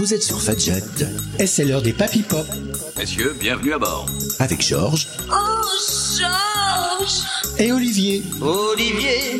Vous êtes sur Fadjet et c'est l'heure des Papy Pop. Messieurs, bienvenue à bord. Avec Georges. Oh, Georges. Et Olivier. Olivier.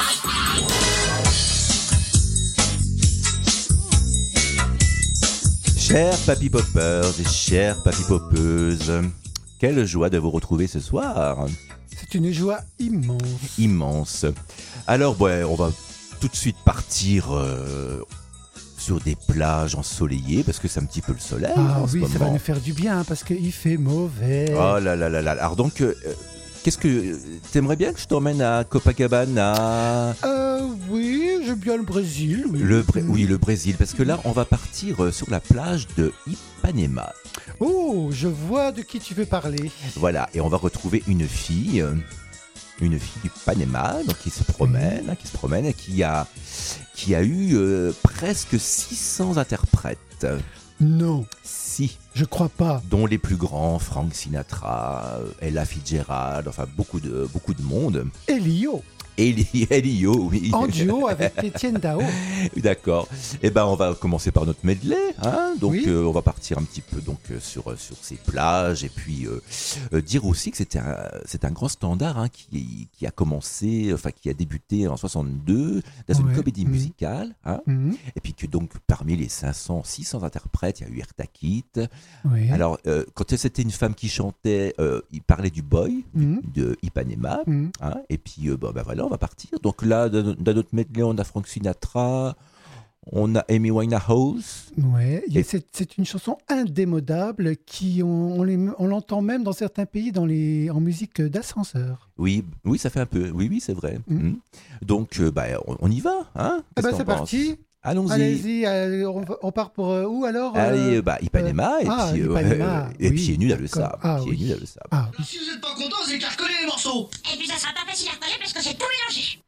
Chers Papy Poppers et chères Papy Poppeuses, quelle joie de vous retrouver ce soir. C'est une joie immense. Immense. Alors, on va tout de suite partir sur des plages ensoleillées parce que c'est un petit peu le soleil. Ah en ce oui, ça moment. va nous faire du bien parce qu'il fait mauvais. Oh là là là là. Alors donc, qu'est-ce que t'aimerais bien que je t'emmène à Copacabana? Oui, j'aime bien le Brésil. Oui. Oui, le Brésil, parce que là, on va partir sur la plage de Ipanema. Oh, je vois de qui tu veux parler. Voilà, et on va retrouver une fille du Panama, donc qui se promène, et qui a eu presque 600 interprètes. Non, Si, je crois pas. dont les plus grands, Frank Sinatra, Ella Fitzgerald, enfin beaucoup de monde. Elio, Elio, oui. en duo avec Étienne Dao. D'accord. Eh ben, on va commencer par notre medley, hein. Donc, Oui. on va partir un petit peu sur ces plages et puis dire aussi que c'est un grand standard, hein, qui a commencé, enfin qui a débuté en 62 dans une Ouais. comédie musicale, hein. Mhm. Et puis que donc parmi les 600 interprètes, il y a eu Eartha Kitt. Oui. Alors, quand c'était une femme qui chantait, il parlait du boy Mhm. de Ipanema. Mhm. Hein, et puis, voilà, on va partir. Donc là, dans notre medley, on a Frank Sinatra, on a Amy Winehouse. Ouais, Et- c'est une chanson indémodable qui on l'entend même dans certains pays en musique d'ascenseur. Oui, ça fait un peu. Oui, c'est vrai. Mm. Mm. Donc, on y va. Hein. Ah Qu'est-ce bah que c'est t'en parti. penses? Allons-y. Allez-y, on part pour où alors Allez, Ipanema, et puis, Ipanema, et oui, pieds nus dans le d'accord. sable. Ah, Pieds oui. nus dans le sable. Ah, Si vous n'êtes pas content, vous écartelez les morceaux. Et puis ça sera pas facile à recoller parce que c'est tout mélangé.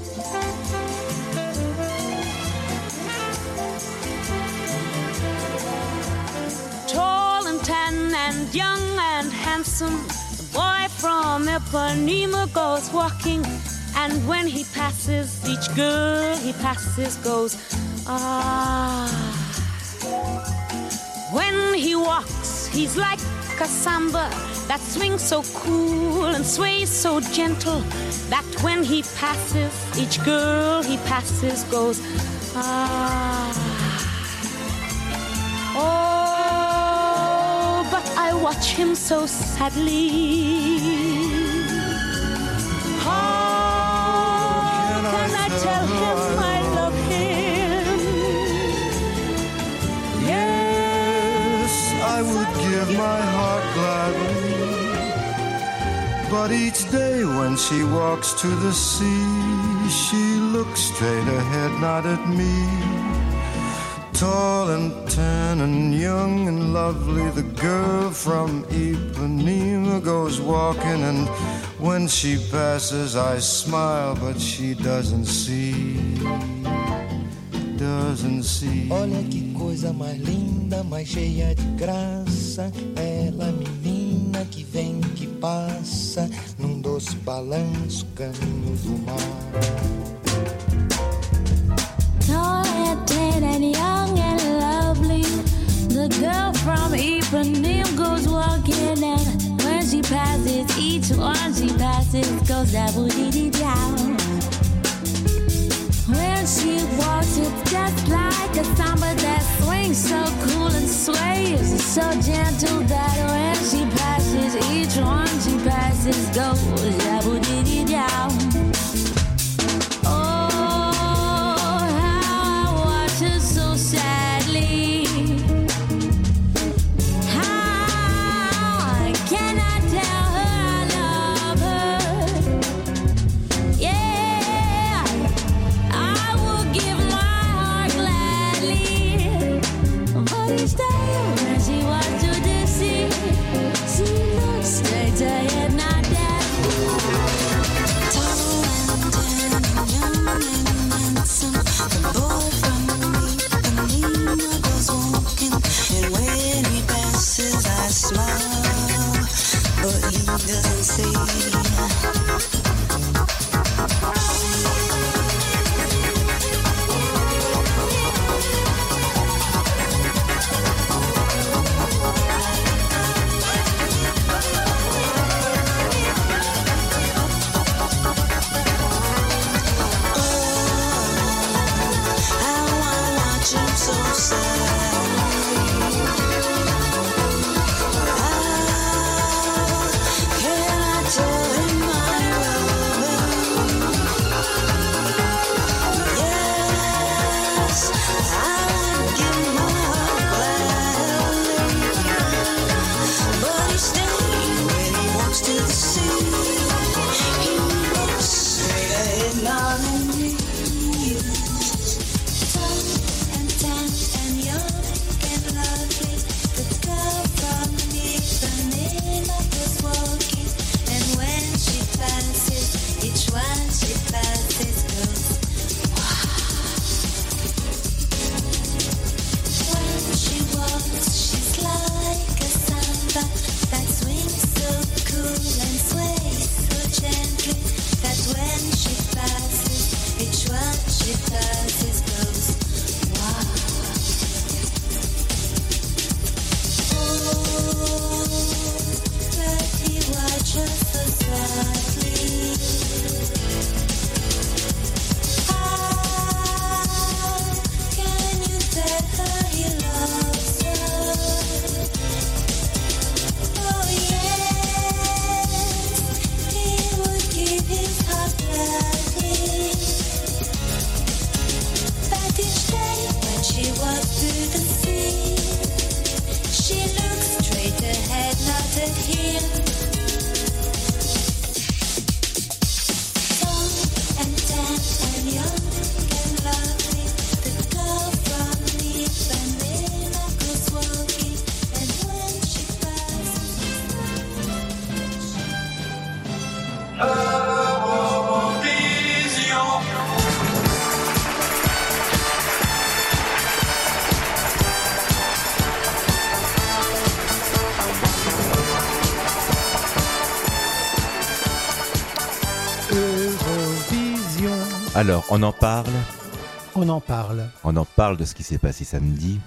Tall and tan and young and handsome, the boy from Ipanema goes walking, and when he passes, each girl he passes goes, ah. When he walks, he's like a samba that swings so cool and sways so gentle that when he passes, each girl he passes goes, ah. Oh, but I watch him so sadly. How can I tell him I love him? Yes, I would give my heart gladly. But each day when she walks to the sea, she looks straight ahead, not at me. Tall and tan and young and lovely, the girl from Ipanema goes walking, and when she passes I smile, but she doesn't see. Olha que coisa mais linda, mais cheia de graça. Ela, menina que vem, que passa, num doce balanço, caminho do mar. Tall and tan and young and lovely, the girl from Ipanema goes walking, and when she passes, each one she passes goes da-boo-dee-dee-down. When she walks, it's just like a samba that swings so cool and sways so gentle that when she passes, each one she passes goes da-boo-dee-dee-down. Oh, how I watch her so sadly. How can I tell her I love her? Yeah, I will give my heart gladly. But each day when she walks to the sea, she looks straight ahead, not that. Tall and tan and young and handsome, the boy from Ipanema goes walking, and when he passes, I smile, but he doesn't see. Alors, on en parle. On en parle. On en parle de ce qui s'est passé samedi.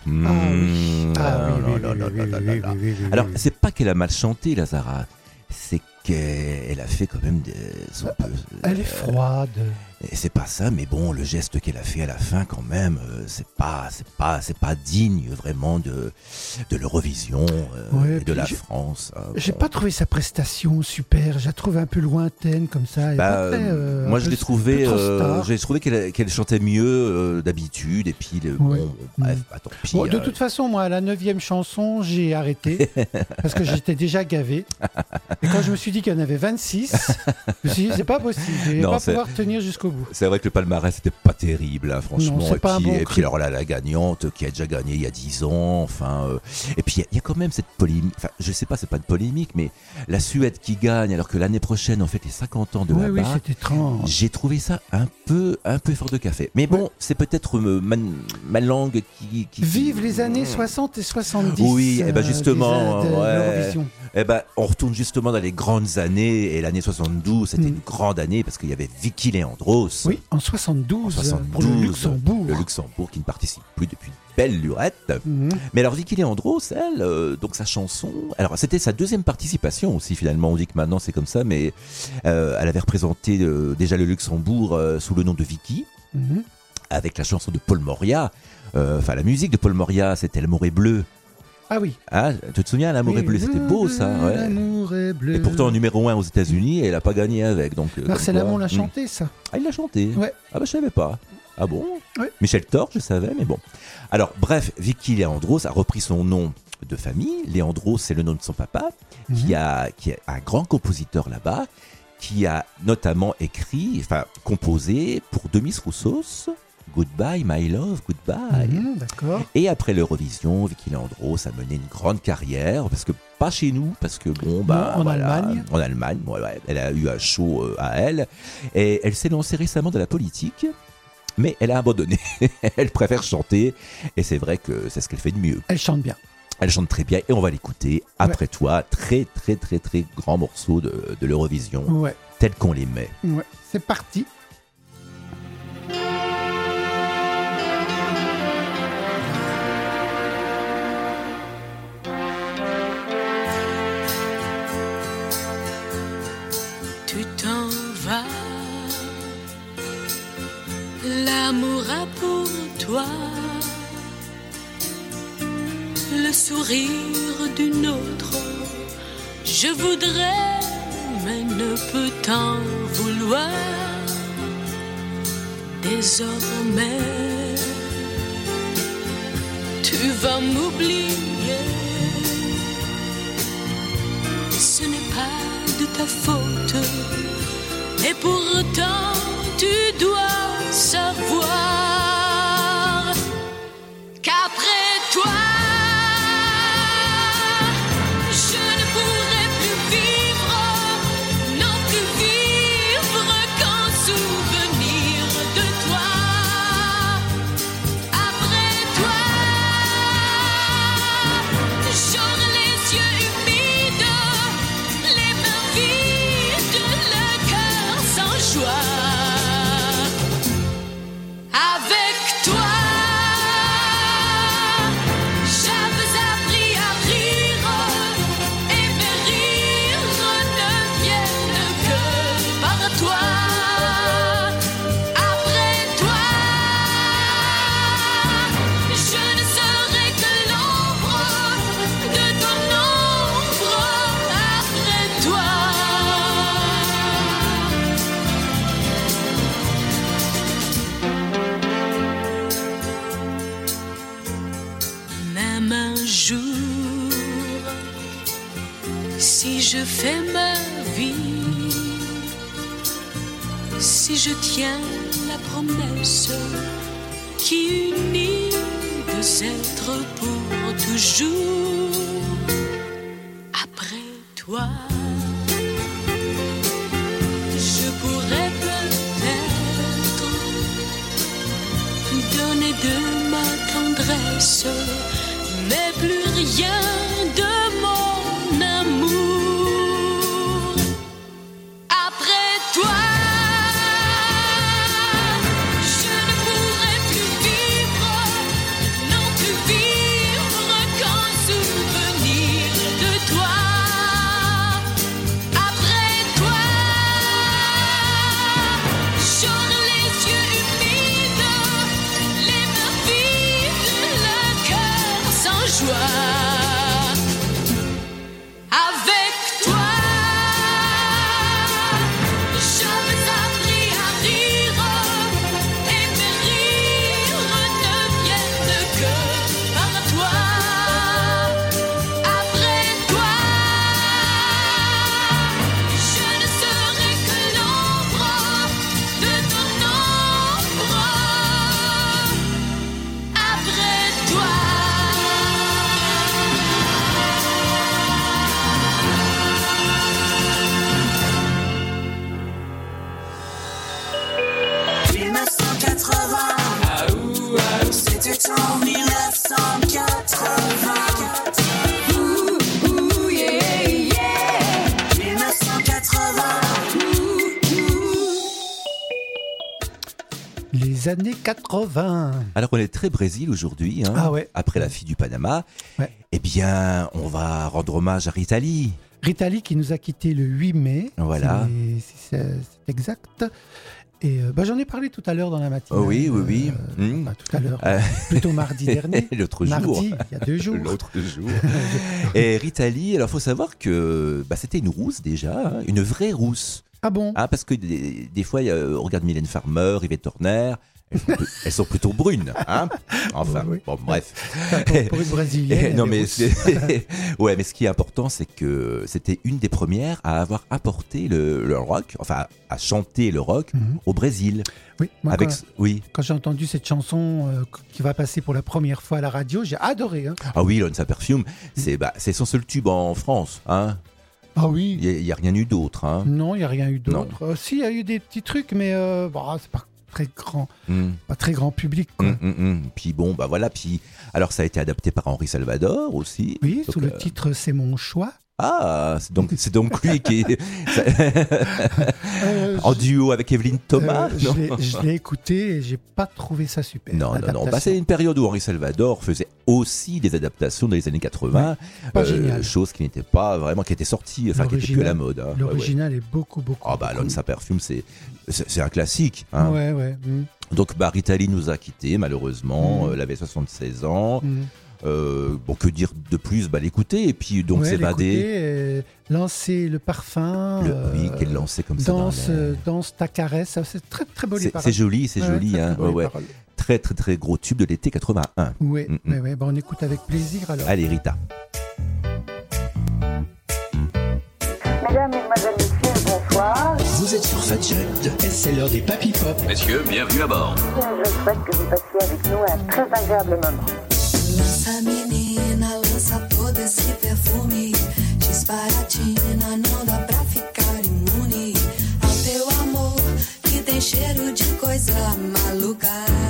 Alors, c'est pas qu'elle a mal chanté, Lazara. C'est qu'elle a fait quand même Elle est froide. Et c'est pas ça, mais bon, le geste qu'elle a fait à la fin, quand même, c'est pas digne vraiment de l'Eurovision et de la France. J'ai pas trouvé sa prestation super. Je la trouve un peu lointaine comme ça. Moi, je l'ai trouvé. J'ai trouvé qu'elle chantait mieux d'habitude. Et puis, bref, tant pis. Bon, de toute façon, moi, à la 9e chanson, j'ai arrêté parce que j'étais déjà gavé. Et quand je me suis dit qu'il y en avait 26, je me suis dit c'est pas possible. Je vais pas pouvoir tenir jusqu'au bout. C'est vrai que le palmarès c'était pas terrible, hein, franchement. Non, et puis alors là, la gagnante qui a déjà gagné il y a 10 ans. Et puis il y a quand même cette polémique. Enfin, je sais pas, c'est pas une polémique, mais la Suède qui gagne alors que l'année prochaine on fête les 50 ans de là-bas. Oui, c'est étrange. J'ai trouvé ça un peu fort de café. Mais bon, c'est peut-être ma langue qui... Vive les années 60 et 70. Oui, et ben justement, l'Eurovision. Et ben on retourne justement dans les grandes années. Et l'année 72, c'était une grande année parce qu'il y avait Vicky Leandros. Oui, en 72 pour le Luxembourg. Le Luxembourg qui ne participe plus depuis une belle lurette. Mais alors Vicky Leandros, elle, donc sa chanson, alors c'était sa deuxième participation aussi finalement. On dit que maintenant c'est comme ça, mais elle avait représenté déjà le Luxembourg sous le nom de Vicky, avec la chanson de Paul Moria. Enfin, la musique de Paul Moria, c'était L'amour est bleu. Ah oui. Ah, tu te souviens, L'amour est bleu, c'était beau ça. Ouais. L'amour est bleu. Et pourtant numéro 1 aux États-Unis, elle n'a pas gagné avec. Donc, Marcel Amont l'a chanté ça. Ah, il l'a chanté. Ouais. Ah bah je savais pas. Ah bon? Ouais. Michel Thor, je savais, mais bon. Alors bref, Vicky Leandros a repris son nom de famille. Leandros, c'est le nom de son papa, qui est un grand compositeur là-bas, qui a notamment composé pour Demis Roussos. Goodbye, my love, goodbye. D'accord. Et après l'Eurovision, Vicky Leandros a mené une grande carrière, parce que pas chez nous, parce que bon, en Allemagne. En Allemagne, elle a eu un show à elle, et elle s'est lancée récemment dans la politique, mais elle a abandonné. Elle préfère chanter, et c'est vrai que c'est ce qu'elle fait de mieux. Elle chante bien. Elle chante très bien, et on va l'écouter après toi. Très, très, très, très grand morceau de l'Eurovision, tel qu'on les met. Ouais, c'est parti. Tu t'en vas, l'amour a pour toi le sourire d'une autre. Je voudrais, mais ne peux t'en vouloir. Désormais, tu vas m'oublier. Ce n'est pas de ta faute, et pourtant tu dois savoir qu'après toi je ne pourrai plus vivre, non plus vivre qu'en souvenir de toi. Après toi j'aurai les yeux humides, les mains vides, le cœur sans joie. Avec toi, j'avais appris à rire, et mes rires ne viennent que par toi. Après toi, je ne serai que l'ombre de ton ombre. Après toi. Même un jour, si je fais ma vie, si je tiens la promesse qui unit deux êtres pour toujours, après toi, je pourrais peut-être donner de ma tendresse, mais plus rien de mon amour. Après toi, des années 80. Alors on est très Brésil aujourd'hui, hein, Ah ouais. après la fille du Panama. Ouais. Eh bien, on va rendre hommage à Rita Lee. Rita Lee qui nous a quittés le 8 mai. Voilà. C'est exact. Et j'en ai parlé tout à l'heure dans la matinée. Oh oui. Tout à l'heure. Plutôt mardi dernier. L'autre jour. Mardi, il y a 2 jours. L'autre jour. Et Rita Lee, alors il faut savoir que c'était une rousse déjà, hein, une vraie rousse. Ah bon? Parce que des fois, on regarde Mylène Farmer, Yvette Horner, elles sont plutôt brunes. Hein, enfin, oui. bon, bref. Pour une Brésilienne. Non, mais ouais, mais ce qui est important, c'est que c'était une des premières à avoir apporté le rock, enfin à chanter le rock au Brésil. Oui, moi, Quand j'ai entendu cette chanson qui va passer pour la première fois à la radio, j'ai adoré. Hein. Ah oui, Lanza Perfume, c'est son seul tube en France. Hein. Ah oui. Il n'y a rien eu d'autre. Hein. Non, il n'y a rien eu d'autre. Si, il y a eu des petits trucs, mais c'est pas très grand, pas très grand public. Quoi. Puis bon, voilà. Puis alors, ça a été adapté par Henri Salvador aussi. Oui, sous le titre C'est mon choix. Ah, c'est donc lui qui est en duo avec Evelyne Thomas. Je l'ai écouté et j'ai pas trouvé ça super. Non. C'est une période où Henri Salvador faisait aussi des adaptations dans les années 80, chose qui n'était pas vraiment, qui était sortie, enfin qui était plus à la mode. Hein. L'original est beaucoup. Ah Lanza Perfume, c'est un classique. Hein. Ouais. Donc Rita Lee nous a quittés malheureusement. Elle avait 76 ans. Que dire de plus? L'écouter et puis donc s'évader. Lancer le parfum. Oui, qu'elle lançait comme ça. Danse ta caresse. C'est très très beau les paroles. C'est joli, c'est joli. Hein. Très très très gros tube de l'été 81. Oui. On écoute avec plaisir alors. Allez Rita. Mesdames, Mesdemoiselles, Messieurs, bonsoir. Vous êtes sur Fadjet et c'est l'heure des Papy Pop. Messieurs, bienvenue à bord. Je souhaite que vous passiez avec nous un très agréable moment. Lança menina, lança todo esse perfume. Disparatina, não dá pra ficar imune ao teu amor que tem cheiro de coisa maluca.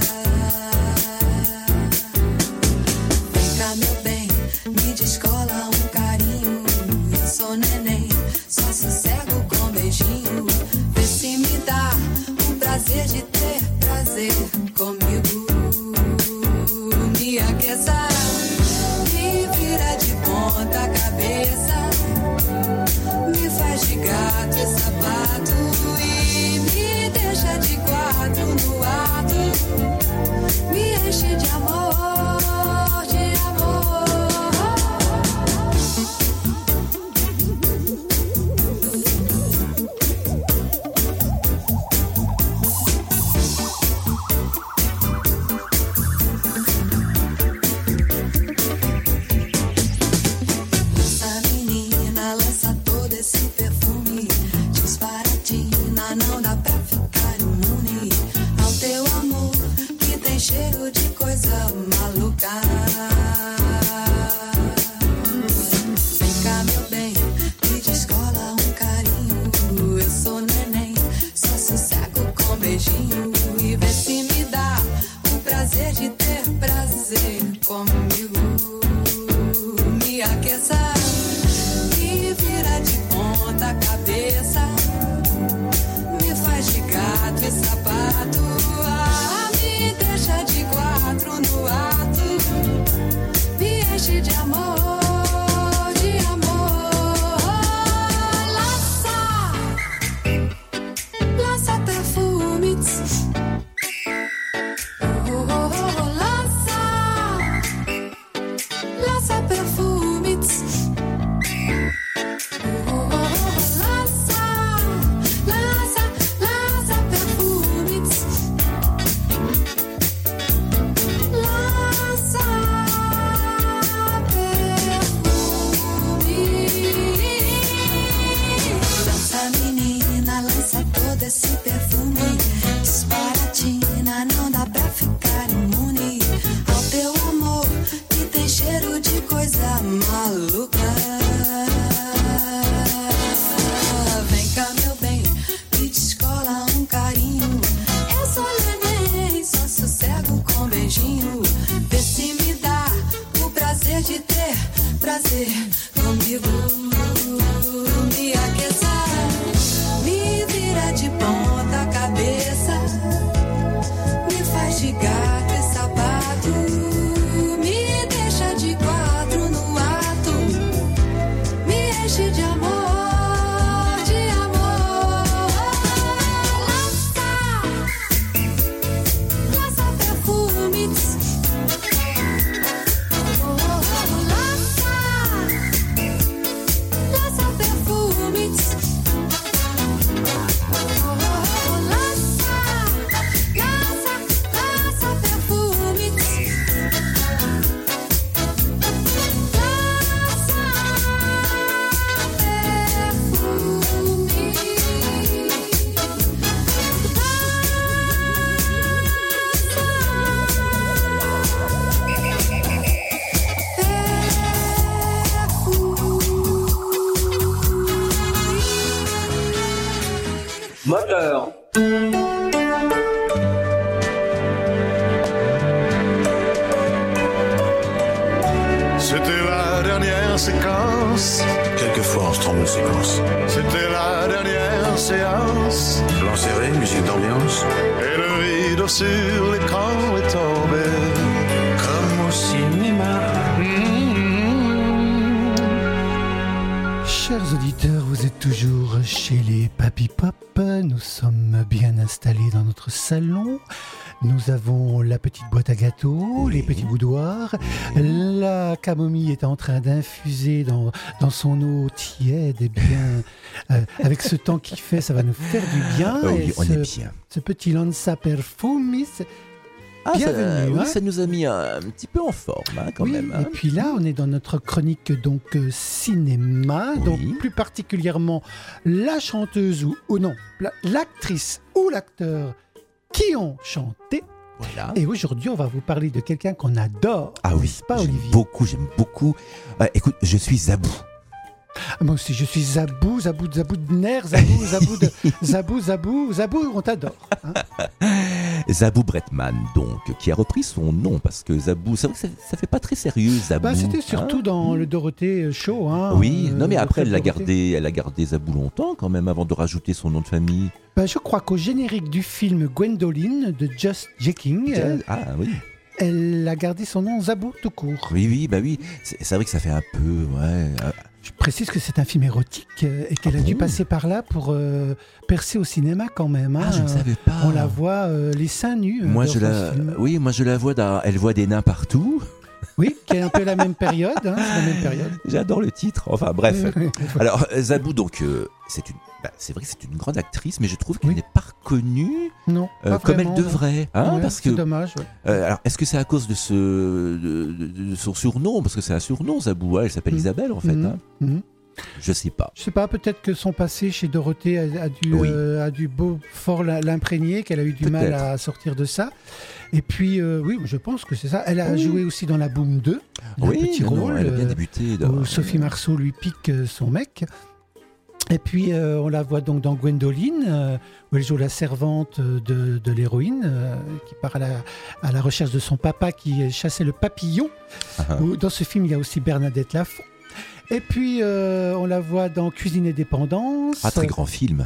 Vem cá, meu bem, me descola carinho. Eu sou neném, só sossego com beijinho. Vê se me dá prazer de ter prazer comigo. Me aqueça, me vira de ponta cabeça, me faz de gato e sapato e me deixa de quatro no ato, me enche de amor, de amor. Cheiro de coisa maluca. Vem cá, meu bem, me descola carinho. Eu sou neném, só sossego com beijinho. E vê se me dá prazer de ter prazer comigo. Me aqueça, me vira de ponta cabeça, me faz de gato e sapato. Me deixa de quatro no ato, me enche de amor, de amor. Lança perfumes. Lança perfumes. Esse perfume disparatina, não dá pra ficar imune ao teu amor que tem cheiro de coisa maluca. Vem cá, meu bem, me descola carinho. Eu sou neném, só sossego com beijinho. Vê se me dá o prazer de ter prazer comigo. Me aqueça, me vira de ponta Moteur. C'était la dernière séquence. Quelquefois, on se trompe de séquence. C'était la dernière séance. Plan serré, musique d'ambiance. Et le rideau sur l'écran est tombé. Comme au cinéma. Chers auditeurs, vous êtes toujours chez les Papy Pop. Nous sommes bien installés dans notre salon. Nous avons la petite boîte à gâteaux, les petits boudoirs. La camomille est en train d'infuser dans son eau tiède et bien. Avec ce temps qu'il fait, ça va nous faire du bien. Oui, on est bien. Ce petit Lanza Perfumis. Bienvenue. Ça nous a mis un petit peu en forme quand même. Et puis là, on est dans notre chronique donc cinéma, donc plus particulièrement la chanteuse ou non, l'actrice ou l'acteur qui ont chanté. Voilà. Et aujourd'hui, on va vous parler de quelqu'un qu'on adore. Ah oui, pas j'aime Olivier. Beaucoup. Écoute, je suis Zabou. Moi aussi, je suis Zabou de nerfs, Zabou, on t'adore. Hein. Zabou Bretman, donc, qui a repris son nom, parce que Zabou, c'est vrai que ça fait pas très sérieux, Zabou. C'était surtout dans le Dorothée Show. Hein, oui, non mais après, elle a gardé Zabou longtemps, quand même, avant de rajouter son nom de famille. Je crois qu'au générique du film Gwendoline, de Just Jacking, oui. Elle a gardé son nom Zabou tout court. Oui. C'est vrai que ça fait un peu, Je précise que c'est un film érotique et qu'elle a dû passer par là pour percer au cinéma quand même. Hein. Je ne savais pas. On la voit les seins nus. Moi je la vois elle voit des nains partout. Oui, qui est un peu la même période. C'est la même période. J'adore le titre. Enfin bref. Alors Zabou, donc c'est vrai que c'est une grande actrice, mais je trouve qu'elle n'est pas reconnue comme elle devrait. Parce c'est que, dommage. Alors, est-ce que c'est à cause de son surnom? Parce que c'est un surnom, Zabou. Elle s'appelle Isabelle, en fait. Je sais pas. Je sais pas, peut-être que son passé chez Dorothée a dû fort l'imprégner, qu'elle a eu du mal à sortir de ça. Et puis, je pense que c'est ça. Elle a joué aussi dans La Boom 2. Petit rôle. Elle a bien débuté. Où Sophie Marceau lui pique son mec. Et puis, on la voit donc dans Gwendoline, où elle joue la servante de l'héroïne, qui part à la recherche de son papa qui chassait le papillon. Dans ce film, il y a aussi Bernadette Lafont. Et puis, on la voit dans Cuisine et Dépendance. Très grand film.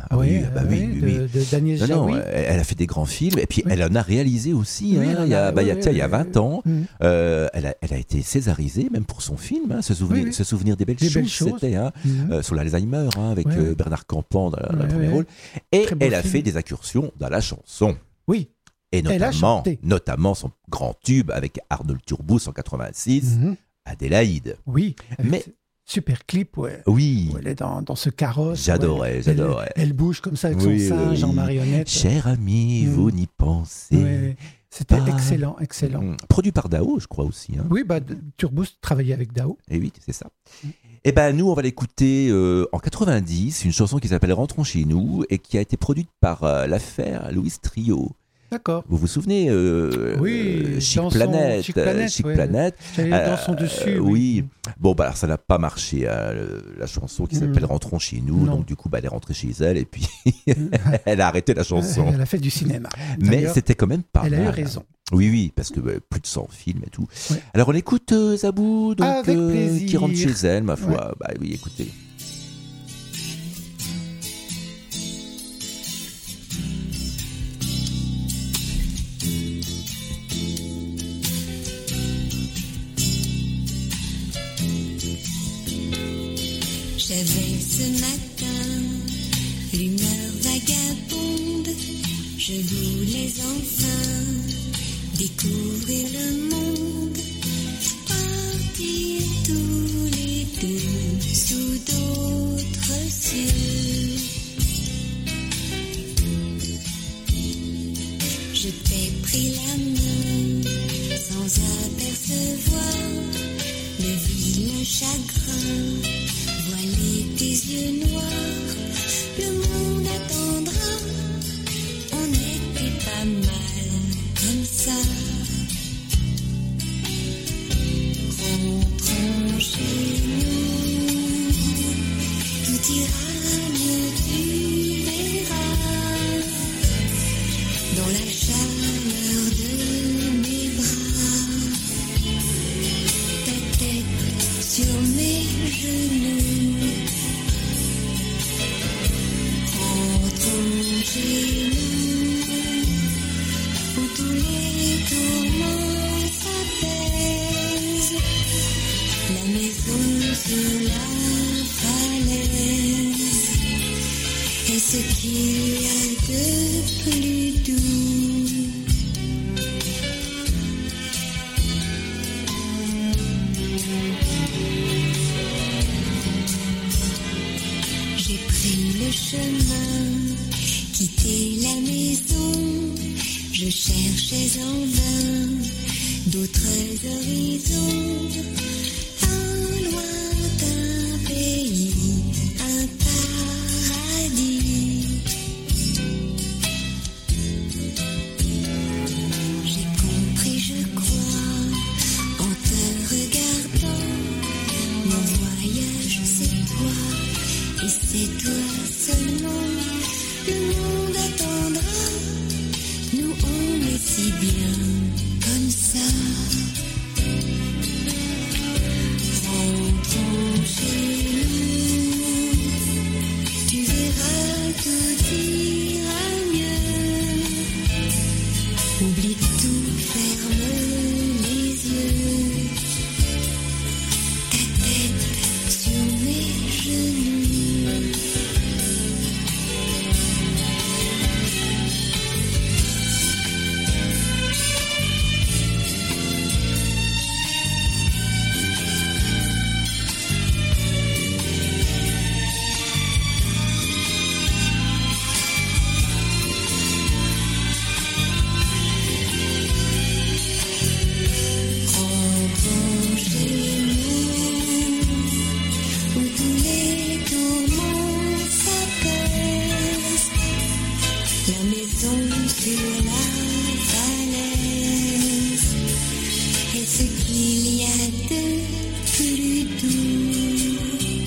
De Daniel Jaoui. Elle a fait des grands films. Et puis, elle en a réalisé aussi. Il y a 20 ans. Elle a été césarisée, même pour son film. Se souvenir des belles choses. C'était sur l'Alzheimer, avec Bernard Campan dans le premier rôle. Et elle a fait des incursions dans la chanson. Oui. Et notamment son grand tube avec Arnold Turbous en 86, Adélaïde. Oui. Mais super clip, oui. Où elle est dans ce carrosse. J'adorais. Elle bouge comme ça avec son singe en marionnette. Cher ami, vous n'y pensez. Oui. C'était excellent. Produit par Dao, je crois aussi. Oui, Turbous travaillait avec Dao. Et oui, c'est ça. Et nous, on va l'écouter en 90, une chanson qui s'appelle Rentrons chez nous et qui a été produite par l'affaire Louis Trio. D'accord. Vous vous souvenez Chic Planète. J'allais dans son dessus. Oui. Bon, alors ça n'a pas marché, la chanson qui s'appelle Rentrons chez nous. Donc du coup, elle est rentrée chez elle et puis elle a arrêté la chanson. Elle a fait du cinéma. Mais c'était quand même pas mal. Elle a eu raison. Oui, parce que plus de 100 films et tout. Ouais. Alors on écoute Zabou, donc, avec plaisir. Qui rentre chez elle, ma foi. Oui, écoutez. J'avais ce matin l'humeur vagabonde. Je voulais enfin découvrir le monde, partir tous les deux sous d'autres cieux. Je t'ai pris la main sans apercevoir le vilain chagrin. Voiler tes yeux noirs, le monde attendra. On était pas mal comme ça. Rentrons chez nous, tout ira mieux, tu verras. chez nous, où tous les tourments s'apaisent. La maison sur la falaise est ce qu'il y a de plus doux. J'ai pris le chemin, quitté la maison, je cherchais en vain d'autres horizons. Un lointain pays, un paradis. J'ai compris, je crois, en te regardant, mon voyage c'est toi, et c'est toi seulement. Le monde attendra, nous on est si bien comme ça. Rentrons chez nous, tu verras tout ira mieux. Oublie tout, ferme les yeux, ta tête sur mes genoux. Rentrons chez nous, où tous les tourments s'apaisent. La maison sur la falaise est ce qu'il y a de plus doux.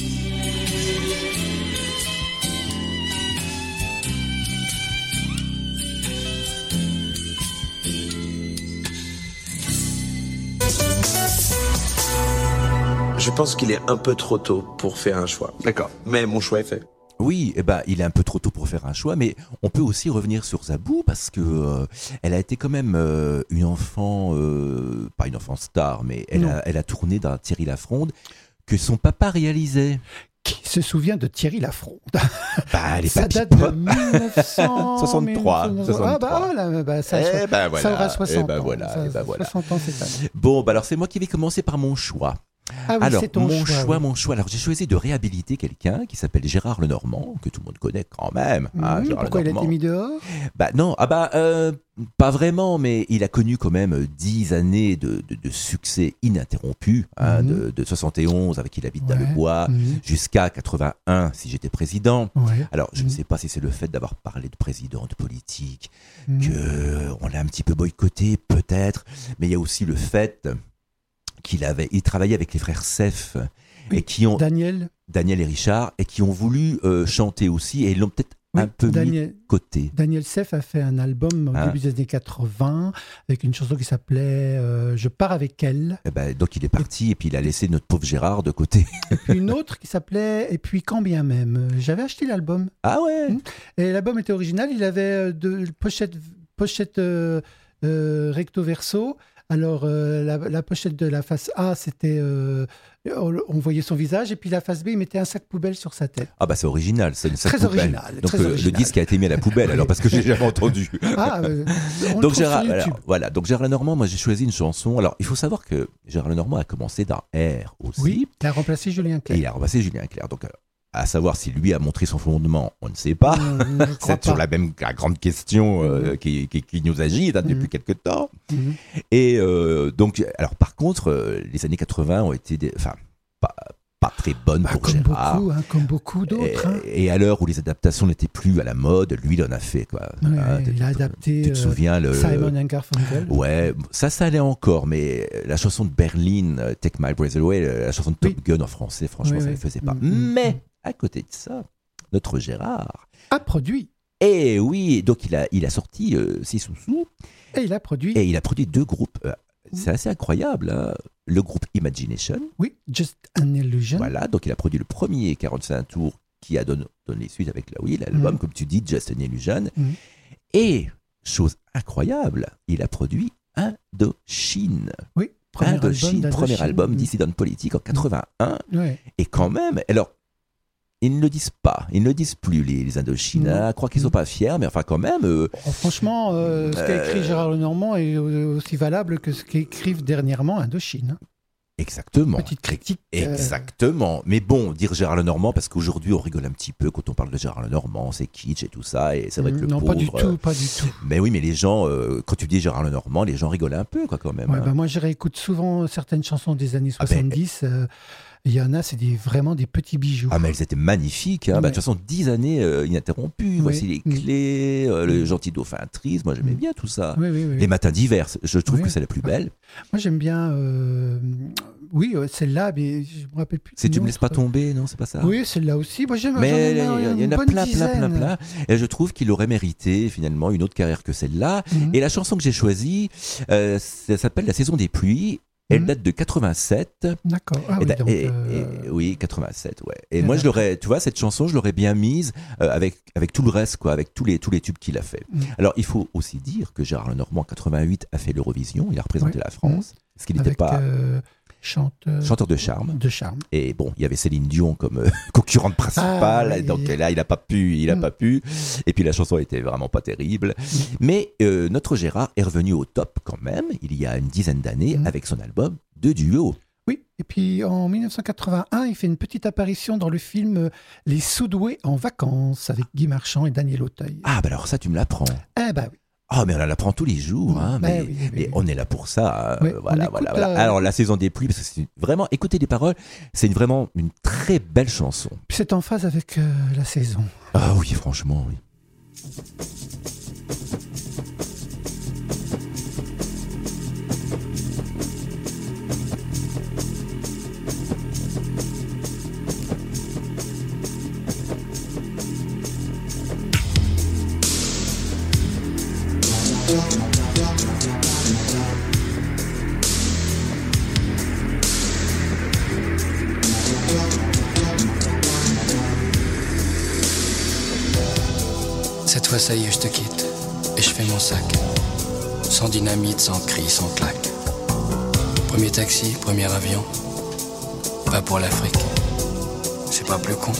Je pense qu'il est un peu trop tôt pour faire un choix. D'accord. Mais mon choix est fait. Oui, il est un peu trop tôt pour faire un choix, mais on peut aussi revenir sur Zabou parce que elle a été quand même une enfant, pas une enfant star, mais elle a tourné dans Thierry Lafronde que son papa réalisait. Qui se souvient de Thierry Lafronde? Les ça Papy date de Pop. 1963. 63. Ça aura 60 ans. Voilà. 60 ans cette année. Bon, alors c'est moi qui vais commencer par mon choix. Ah oui, alors, c'est ton choix. mon choix. Alors, j'ai choisi de réhabiliter quelqu'un qui s'appelle Gérard Lenormand, que tout le monde connaît quand même. Gérard Pourquoi il a Lenormand. été mis dehors? Pas vraiment, mais il a connu quand même 10 années de succès ininterrompu, de 71 avec Il habite dans le bois, jusqu'à 81 si j'étais président. Alors, je ne sais pas si c'est le fait d'avoir parlé de président, de politique, que on l'a un petit peu boycotté, peut-être, mais il y a aussi le fait il travaillait avec les frères Seff et qui ont Daniel et Richard et qui ont voulu chanter aussi et ils l'ont peut-être un peu mis de côté. Daniel Seff a fait un album au début des années 80 avec une chanson qui s'appelait Je pars avec elle. Donc il est parti et puis il a laissé notre pauvre Gérard de côté. Et puis une autre qui s'appelait Et puis quand bien même. J'avais acheté l'album. Ah ouais. Et l'album était original. Il avait deux pochettes recto verso. Alors, la pochette de la face A, c'était... on voyait son visage, et puis la face B, il mettait un sac poubelle sur sa tête. Ah c'est original, c'est une sac très poubelle. Original, donc très original. Le disque a été mis à la poubelle, alors parce que j'ai jamais entendu. Donc Gérard Lenormand, moi j'ai choisi une chanson. Alors, il faut savoir que Gérard Lenormand a commencé dans R aussi. Oui, il a remplacé Julien Clerc. Et il a remplacé Julien Clerc, donc... à savoir si lui a montré son fondement, on ne sait pas. C'est sur la grande question qui nous agite depuis quelque temps. Et donc, alors par contre, les années 80 ont été pas très bonnes pour Gérard. Comme beaucoup d'autres. Et à l'heure où les adaptations n'étaient plus à la mode, lui, il en a fait. Quoi. Il a adapté tu te souviens, Simon & Garfunkel. Ouais, ça allait encore, mais la chanson de Berlin, Take My Breath Away, la chanson de Top Gun en français, franchement, ça ne le faisait pas. Mais à côté de ça, notre Gérard a produit. Et oui, donc il a sorti 6 sous. Et il a produit. Et il a produit 2 groupes. C'est assez incroyable. Hein. Le groupe Imagination. Oui, Just an Illusion. Voilà, donc il a produit le premier 45 tours qui a donné suite avec l'album, comme tu dis, Just an Illusion. Et, chose incroyable, il a produit Indochine. Oui, premier album Dissident Politique en 81. Et quand même, alors, ils ne le disent pas, ils ne le disent plus, les Indochina. Je crois qu'ils ne sont pas fiers, mais enfin quand même... franchement, ce qu'a écrit Gérard Lenormand est aussi valable que ce qu'écrivent dernièrement Indochine. Exactement. Petite critique. Exactement. Mais bon, dire Gérard Lenormand, parce qu'aujourd'hui on rigole un petit peu quand on parle de Gérard Lenormand, c'est kitsch et tout ça, et c'est vrai que le pauvre... Non, pas du tout. Mais oui, mais les gens, quand tu dis Gérard Lenormand, les gens rigolent un peu, quoi, quand même. Ouais, moi, je réécoute souvent certaines chansons des années 70. Il y en a, c'est vraiment des petits bijoux. Ah, mais elles étaient magnifiques. De toute façon, 10 années ininterrompues. Voici les clés, le gentil dauphin triste. Moi, j'aimais bien tout ça. Les matins d'hiver, je trouve que c'est la plus belle. Moi, j'aime bien... celle-là, mais je ne me rappelle plus. Si tu ne me laisses pas tomber, non, c'est pas ça? Oui, celle-là aussi. Moi, j'aime mais il y en a plein. Et je trouve qu'il aurait mérité, finalement, une autre carrière que celle-là. Et la chanson que j'ai choisie, ça s'appelle La saison des pluies. Elle date de 87. D'accord. Oui, 87, ouais. Et moi, je l'aurais, tu vois, cette chanson, je l'aurais bien mise avec tout le reste, quoi, avec tous les tubes qu'il a fait. Alors, il faut aussi dire que Gérard Lenormand, en 88, a fait l'Eurovision. Il a représenté la France. Ce qui n'était pas... chanteur de charme. Et bon, il y avait Céline Dion comme concurrente principale, donc là, il n'a pas pu. Et puis la chanson était vraiment pas terrible. Mais notre Gérard est revenu au top quand même, il y a une dizaine d'années, avec son album de duo. Oui, et puis en 1981, il fait une petite apparition dans le film Les Soudoués en vacances, avec Guy Marchand et Daniel Auteuil. Ah, bah alors ça, tu me l'apprends. Eh ben oui. Ah, mais on l'apprend tous les jours, hein, mais on est là pour ça. Voilà. Alors, La saison des pluies, parce que c'est vraiment, écoutez les paroles, c'est vraiment une très belle chanson. Puis c'est en phase avec la saison. Ah oui, franchement, oui. Cette fois, ça y est, je te quitte. Et je fais mon sac. Sans dynamite, sans cri, sans claque. Premier taxi, premier avion. Pas pour l'Afrique. C'est pas plus con.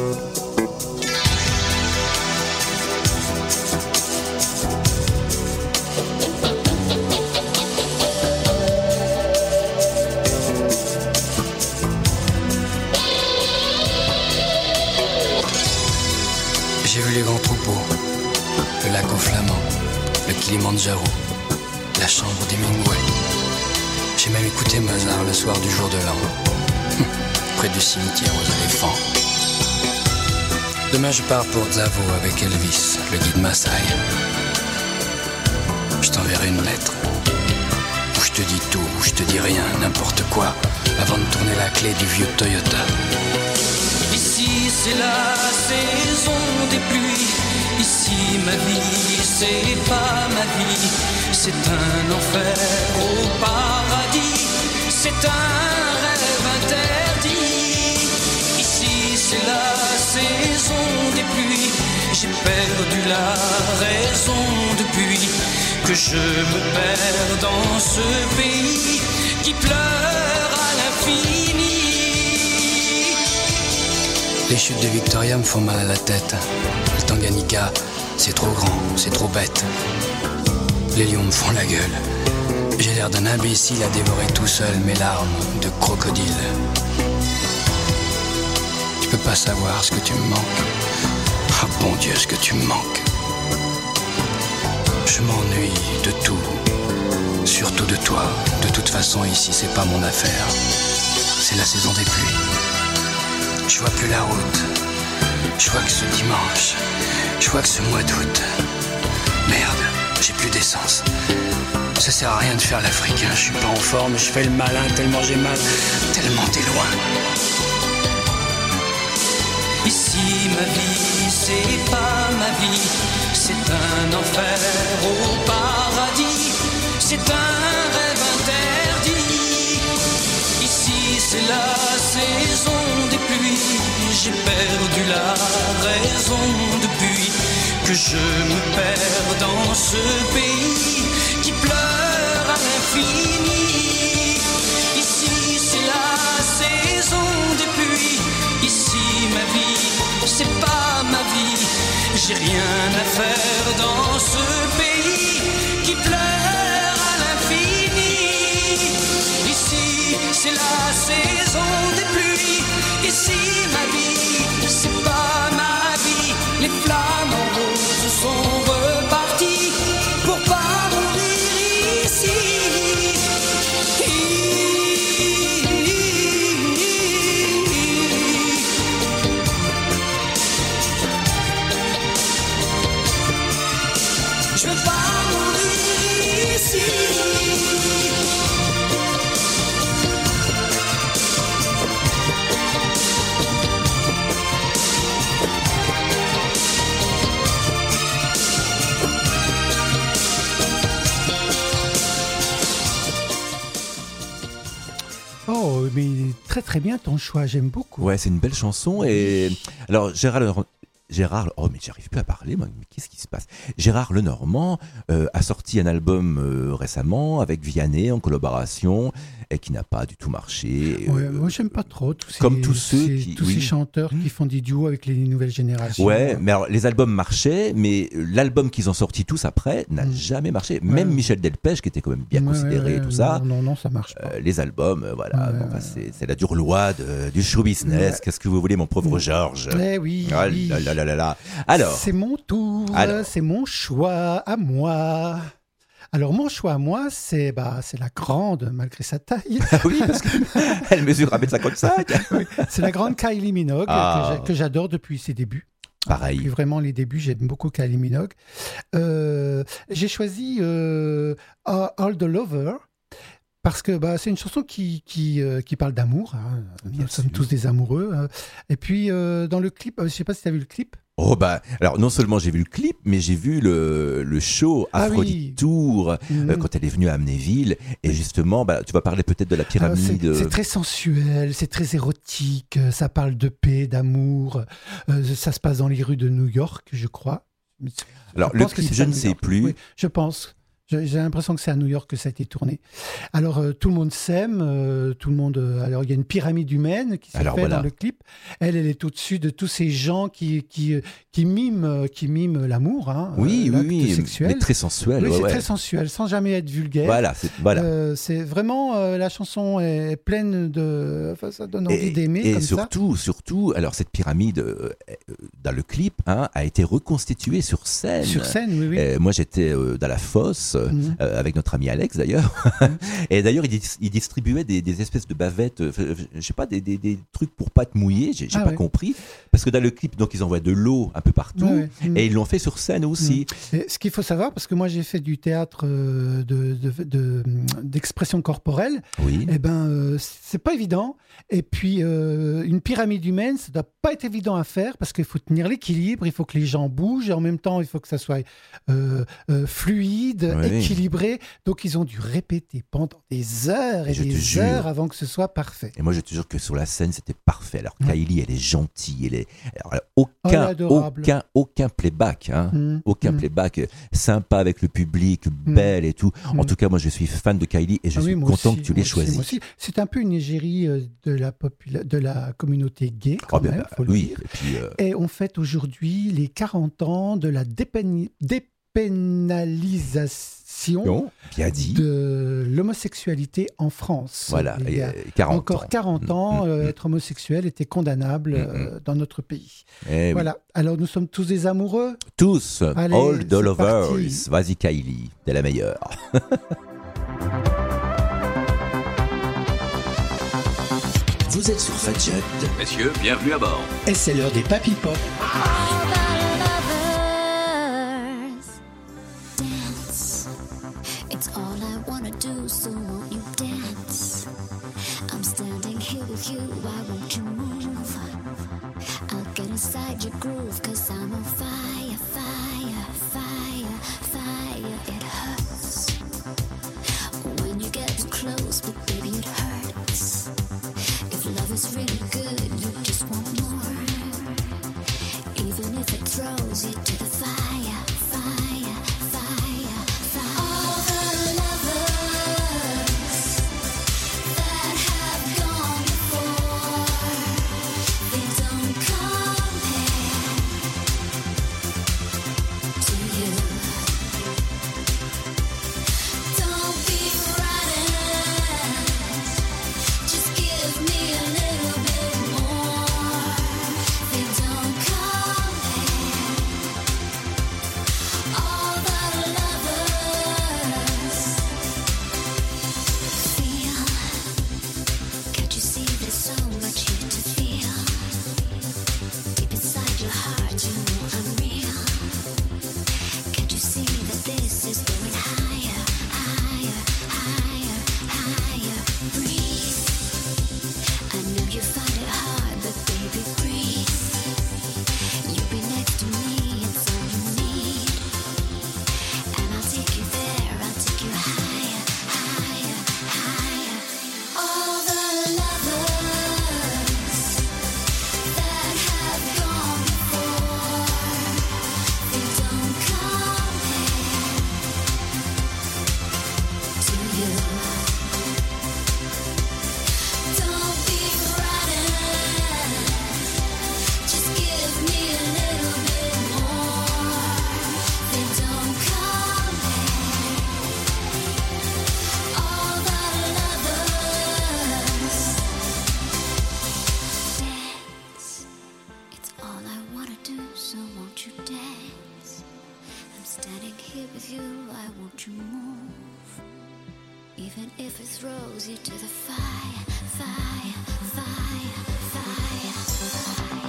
J'ai vu les grands troupeaux, le lac aux flamands, le Kilimandjaro, la chambre d'Hemingway. J'ai même écouté Mozart le soir du jour de l'an, près du cimetière aux éléphants. Demain je pars pour Tsavo avec Elvis, le guide Maasai. Je t'enverrai une lettre, où je te dis tout, où je te dis rien, n'importe quoi, avant de tourner la clé du vieux Toyota. Ici c'est la saison des pluies. Ici ma vie c'est pas ma vie. C'est un enfer au paradis. C'est un rêve interdit. Ici c'est la saison des pluies. J'ai perdu la raison depuis que je me perds dans ce pays qui pleure à l'infini. Les chutes de Victoria me font mal à la tête. Le Tanganyika, c'est trop grand, c'est trop bête. Les lions me font la gueule. J'ai l'air d'un imbécile à dévorer tout seul mes larmes de crocodile. Tu peux pas savoir ce que tu me manques. Ah bon Dieu, ce que tu me manques. Je m'ennuie de tout, surtout de toi. De toute façon, ici, c'est pas mon affaire. C'est la saison des pluies. Je vois plus la route. Je vois que ce dimanche. Je vois que ce mois d'août. Merde, j'ai plus d'essence. Ça sert à rien de faire l'Africain. Je suis pas en forme, je fais le malin tellement j'ai mal. Tellement t'es loin. Ici ma vie, c'est pas ma vie. C'est un enfer au paradis. C'est un rêve interdit. Ici c'est la saison des pluies. J'ai perdu la que je me perds dans ce pays qui pleure à l'infini. Ici c'est la saison des pluies, ici ma vie, c'est pas ma vie. J'ai rien à faire dans ce pays qui pleure à l'infini. Ici c'est la saison des pluies, ici ma vie, c'est pas ma vie. Les flammes en rose sont reparties pour pas mourir ici. Je veux pas mourir ici. Oh, mais très très bien ton choix, j'aime beaucoup. Ouais, c'est une belle chanson. Et alors, oh, mais j'arrive plus à parler, moi. Mais qu'est-ce qui se passe? Gérard Lenormand a sorti un album récemment avec Vianney en collaboration et qui n'a pas du tout marché. Ouais, moi, j'aime pas trop tous ces chanteurs qui font des duos avec les nouvelles générations. Ouais, mais alors, les albums marchaient, mais l'album qu'ils ont sorti tous après n'a jamais marché. Même Michel Delpech, qui était quand même bien considéré, tout ça. Non, ça marche pas. Les albums, voilà, enfin, c'est la dure loi du show business. Ouais. Qu'est-ce que vous voulez, mon pauvre Georges? Oui. Ah, là. Alors, c'est mon tour, c'est mon choix à moi. Alors, mon choix à moi, c'est la grande, malgré sa taille. Oui, parce qu'elle mesure 1m55. Oui, c'est la grande Kylie Minogue que j'adore depuis ses débuts. Pareil. Depuis vraiment les débuts, j'aime beaucoup Kylie Minogue. J'ai choisi All the Lover. Parce que c'est une chanson qui parle d'amour. Hein. Nous sommes tous des amoureux. Et puis, dans le clip, je ne sais pas si tu as vu le clip. Oh alors non seulement j'ai vu le clip, mais j'ai vu le show Aphrodite Tour quand elle est venue à Amnéville. Et justement, tu vas parler peut-être de la pyramide. C'est très sensuel, c'est très érotique. Ça parle de paix, d'amour. Ça se passe dans les rues de New York, je crois. Alors le clip, je ne sais plus. Oui, je pense. J'ai l'impression que c'est à New York que ça a été tourné. Alors, tout le monde s'aime, tout le monde... alors, il y a une pyramide humaine qui s'est faite dans le clip. Elle est au-dessus de tous ces gens qui miment l'amour, hein, l'acte sexuel. Mais très sensuel. Oui, c'est très sensuel, sans jamais être vulgaire. Voilà. C'est vraiment... la chanson est pleine de... Enfin, ça donne envie d'aimer et comme surtout, alors, cette pyramide, dans le clip, a été reconstituée sur scène. Sur scène, oui. Moi, j'étais dans la fosse, avec notre ami Alex d'ailleurs. Et d'ailleurs, il distribuait des espèces de bavettes, je sais pas, des trucs pour pas te mouiller. J'ai pas compris. Parce que dans le clip, donc, ils envoient de l'eau un peu partout. Et ils l'ont fait sur scène aussi. Et ce qu'il faut savoir, parce que moi, j'ai fait du théâtre d'expression corporelle. Oui. Et c'est pas évident. Et puis, une pyramide humaine, ça doit pas être évident à faire parce qu'il faut tenir l'équilibre, il faut que les gens bougent et en même temps, il faut que ça soit fluide, équilibré. Donc, ils ont dû répéter pendant des heures et des heures avant que ce soit parfait. Et moi, je te jure que sur la scène, c'était parfait. Alors, Kylie, elle est gentille, aucun playback, aucun playback, sympa avec le public, belle et tout. En tout cas, moi, je suis fan de Kylie et je suis content que tu l'aies choisi. C'est un peu une égérie de la communauté gay, quand même, faut le dire. Et on fête aujourd'hui les 40 ans de la dépénalisation bien dit. De l'homosexualité en France. Voilà, il y a 40 ans, être homosexuel était condamnable dans notre pays. Voilà, alors nous sommes tous des amoureux. Tous, allez, all the lovers. Vas-y Kylie, t'es la meilleure. Vous êtes sur Fadjet. Messieurs, bienvenue à bord. Et c'est l'heure des Papy Pop. Throws you to the fire. with you, I want you move. Even if it throws you to the fire, fire, fire, fire, fire.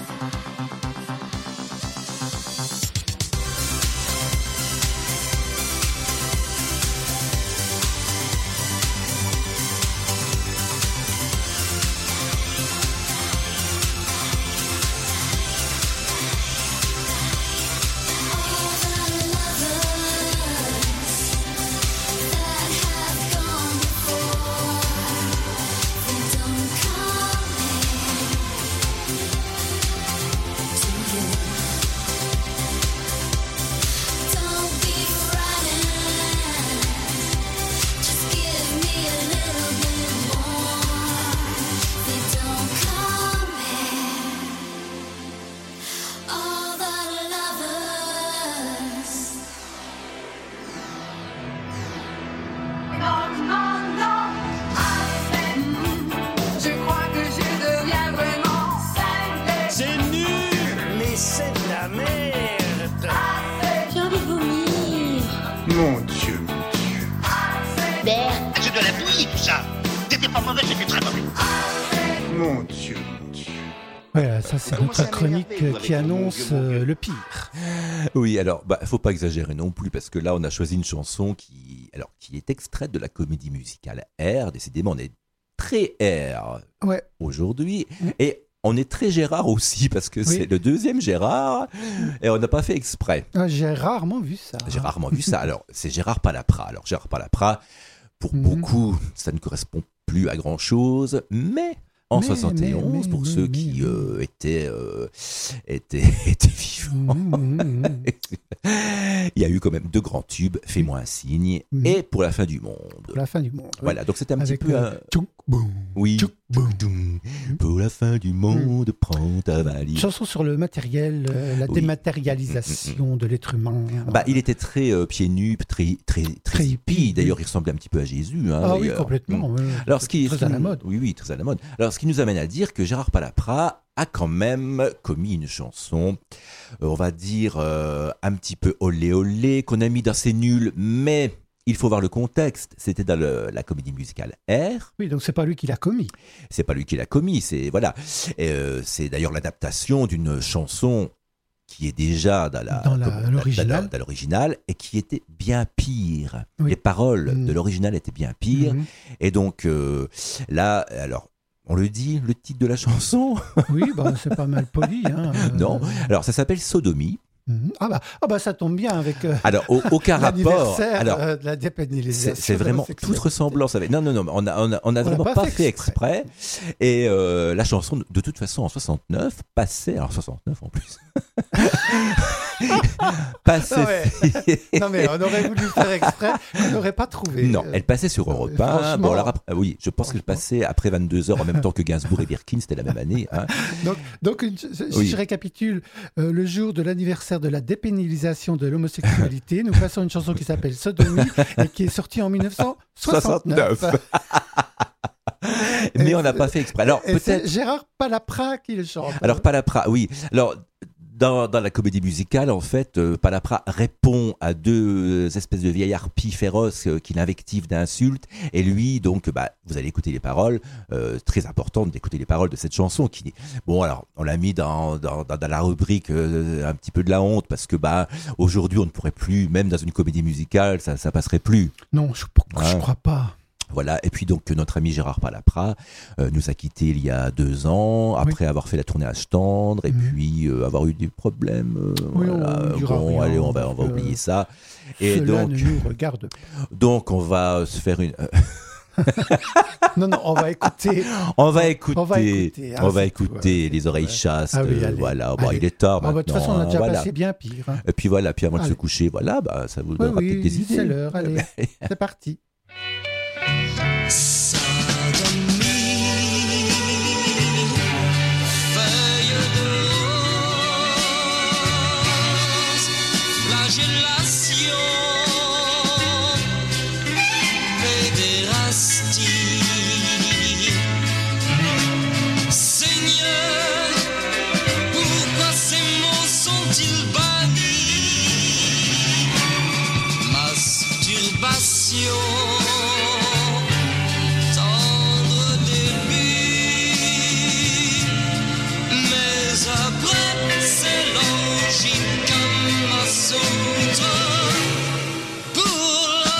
Mon Dieu. C'est de la bouillie tout ça. C'était pas mauvais, c'était très mauvais. Mon Dieu. Voilà, ça c'est notre chronique qui annonce le pire. Oui, alors, faut pas exagérer non plus, parce que là, on a choisi une chanson qui est extraite de la comédie musicale Air. Décidément, on est très Air aujourd'hui. Et on est très Gérard aussi, parce que c'est le deuxième Gérard, et on n'a pas fait exprès. J'ai rarement vu ça. J'ai rarement vu ça. Alors, c'est Gérard Palaprat. Alors, Gérard Palaprat, pour beaucoup, ça ne correspond plus à grand-chose, mais... En 71, pour ceux qui étaient vivants, il y a eu quand même 2 grands tubes, Fais-moi un signe, et Pour la fin du monde. Pour la fin du monde. Voilà, donc c'était un Avec petit peu un... Oui, pour la fin du monde, prends ta valise. Chanson sur le matériel, la dématérialisation de l'être humain. Il était très pieds nus, très hippie. D'ailleurs, il ressemblait un petit peu à Jésus. Oui, complètement. Alors, très à la mode. Oui, très à la mode. Alors, ce qui nous amène à dire que Gérard Palaprat a quand même commis une chanson, on va dire un petit peu olé olé, qu'on a mis d'assez nul, mais... Il faut voir le contexte. C'était dans la comédie musicale Air. Oui, donc c'est pas lui qui l'a commis. C'est pas lui qui l'a commis. C'est voilà. C'est d'ailleurs l'adaptation d'une chanson qui est déjà dans l'original et qui était bien pire. Oui. Les paroles de l'original étaient bien pires. Et donc là, alors. On le dit, le titre de la chanson. Oui, c'est pas mal poli. Non. Alors ça s'appelle Sodomie. Ça tombe bien avec alors aucun rapport de la dépénalisation. C'est vraiment toute ressemblance avec. Non, on a vraiment pas fait exprès. Et la chanson de toute façon en 69 passait, alors 69 en plus. Non mais on aurait voulu faire exprès, on n'aurait pas trouvé. Non, elle passait sur Europe 1. Bon, alors, oui, je pense qu'elle passait après 22h en même temps que Gainsbourg et Birkin, c'était la même année. Donc je récapitule, le jour de l'anniversaire de la dépénalisation de l'homosexualité, nous passons une chanson qui s'appelle Sodomie et qui est sortie en 1969. Mais on n'a pas fait exprès. Alors peut-être c'est Gérard Palaprat qui le chante. Alors Palaprat, oui. Alors dans la comédie musicale, en fait, Palaprat répond à 2 espèces de vieilles harpies féroces qui l'invectivent d'insultes. Et lui, donc, vous allez écouter les paroles. Très importante d'écouter les paroles de cette chanson. Bon, alors, on l'a mis dans la rubrique un petit peu de la honte parce que, aujourd'hui, on ne pourrait plus, même dans une comédie musicale, ça passerait plus. Non, je crois pas. Voilà, et puis donc notre ami Gérard Palaprat nous a quittés il y a 2 ans, après avoir fait la tournée à Stendre, et puis avoir eu des problèmes. Allez, on va oublier ça. Et donc, ne nous regarde pas. Donc on va se faire une... non, on va écouter. On va écouter les oreilles chastes. Voilà, il est tard maintenant. De toute façon, on a déjà passé bien pire. Et puis voilà, avant de se coucher, ça vous donnera peut-être des idées. C'est l'heure, allez, c'est parti. Feuille de rose, flagellation, pédérastie. Seigneur, pourquoi ces mots sont-ils bannis? passion, tendre début, mais après c'est logique comme un soutre pour la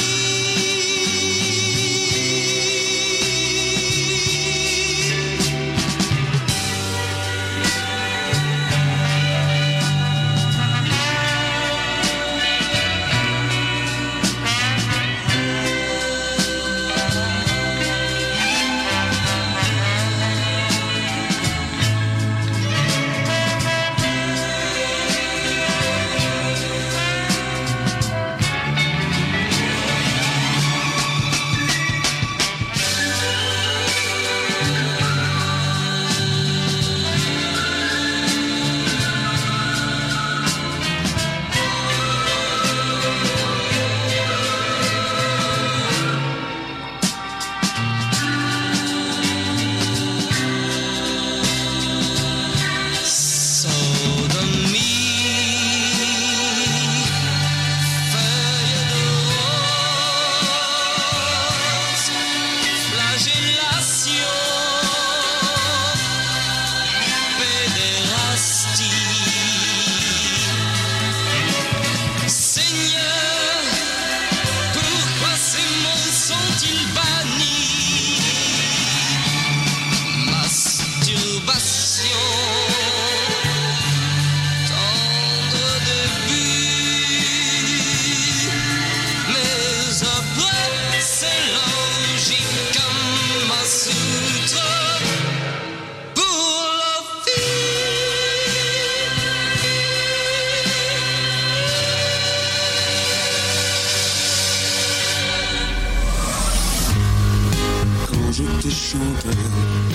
j'étais chanteur,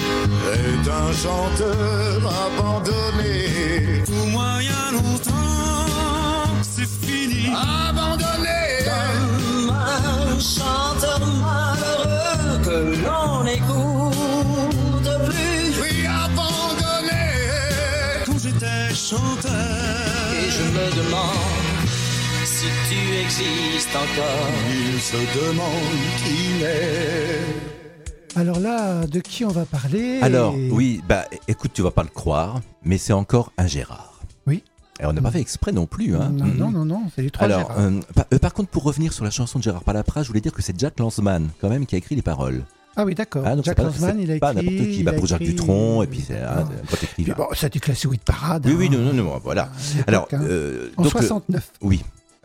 est un chanteur abandonné. Pour moi, il y a longtemps, c'est fini. Abandonné comme un chanteur malheureux que l'on n'écoute plus. Oui, abandonné. Quand j'étais chanteur, et je me demande si tu existes encore. Il se demande qui est. Alors là, de qui on va parler? Alors, oui, bah écoute, tu vas pas le croire, mais c'est encore un Gérard. Oui. Et on n'a pas fait exprès non plus. Hein. Non, c'est les trois Alors, Gérard. par contre, pour revenir sur la chanson de Gérard Palaprat, je voulais dire que c'est Jack Lanzmann, quand même, qui a écrit les paroles. Ah oui, d'accord. Ah, donc Jack Lanzmann, il a écrit... pas n'importe qui. Bah, pour Jacques Dutronc, et puis c'est un pote écrivain. Bon, ça a été classé oui de parade. Oui, non, voilà. Alors, en donc, 69. Oui.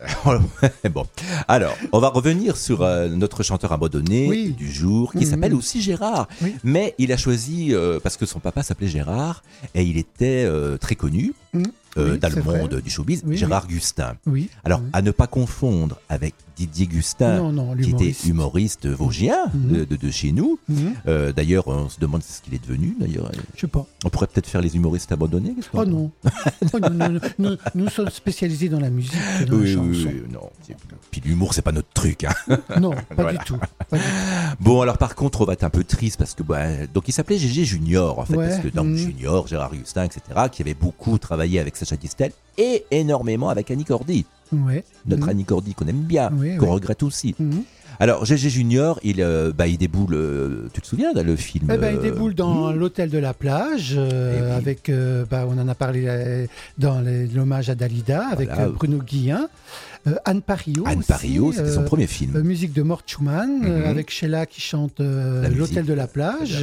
Bon, alors on va revenir sur notre chanteur abandonné du jour qui s'appelle aussi Gérard, mais il a choisi parce que son papa s'appelait Gérard et il était très connu dans le monde du showbiz, Gérard Gustin. Alors à ne pas confondre avec Didier Gustin, qui était humoriste vosgien de chez nous. D'ailleurs, on se demande ce qu'il est devenu. D'ailleurs, je sais pas. On pourrait peut-être faire les humoristes abandonnés. Oh non, nous sommes spécialisés dans la musique, dans la chanson. Oui, non. Puis l'humour, c'est pas notre truc. Hein. Non, pas du tout. Bon, alors par contre, on va être un peu triste parce que donc il s'appelait Gégé Junior en fait, parce que dans Junior, Gérard Gustin, etc., qui avait beaucoup travaillé avec Sacha Distel et énormément avec Annie Cordy. Notre Annie Cordy qu'on aime bien, qu'on regrette aussi. Alors Gégé Junior, il déboule, tu te souviens le film il déboule dans l'hôtel de la plage avec, on en a parlé dans l'hommage à Dalida, avec Bruno Guillain. Anne Parillo, c'était son premier film. Musique de Mort Schumann, avec Sheila qui chante l'hôtel de la plage.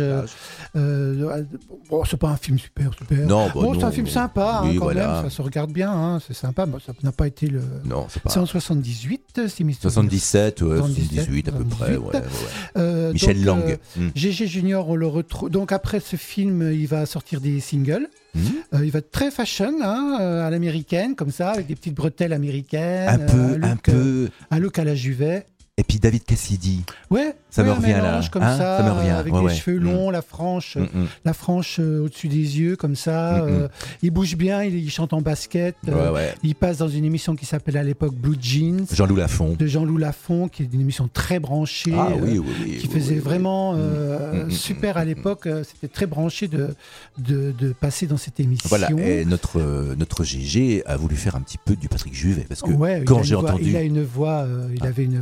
C'est pas un film super. Non, c'est un film sympa quand même, ça se regarde bien, hein, c'est sympa. Bon, ça n'a pas été le. Non, c'est pas. C'est en 78, si mes 77, 78 à peu près. Michel Lang. Gégé Junior, on le retrouve. Donc après ce film, il va sortir des singles. Il va être très fashion, à l'américaine, comme ça, avec des petites bretelles américaines. Un look à la Juvet. Et puis David Cassidy. Ça me revient là. Comme ça me revient. Avec des cheveux longs, la franche au-dessus des yeux, comme ça. Il bouge bien, il chante en basket. Il passe dans une émission qui s'appelle à l'époque Blue Jeans. Jean-Loup Lafont. De Jean-Loup Lafont, qui est une émission très branchée. Qui faisait vraiment super à l'époque. C'était très branché de passer dans cette émission. Voilà, et notre GG a voulu faire un petit peu du Patrick Juvet. Parce que quand j'ai entendu. Il avait une voix aiguë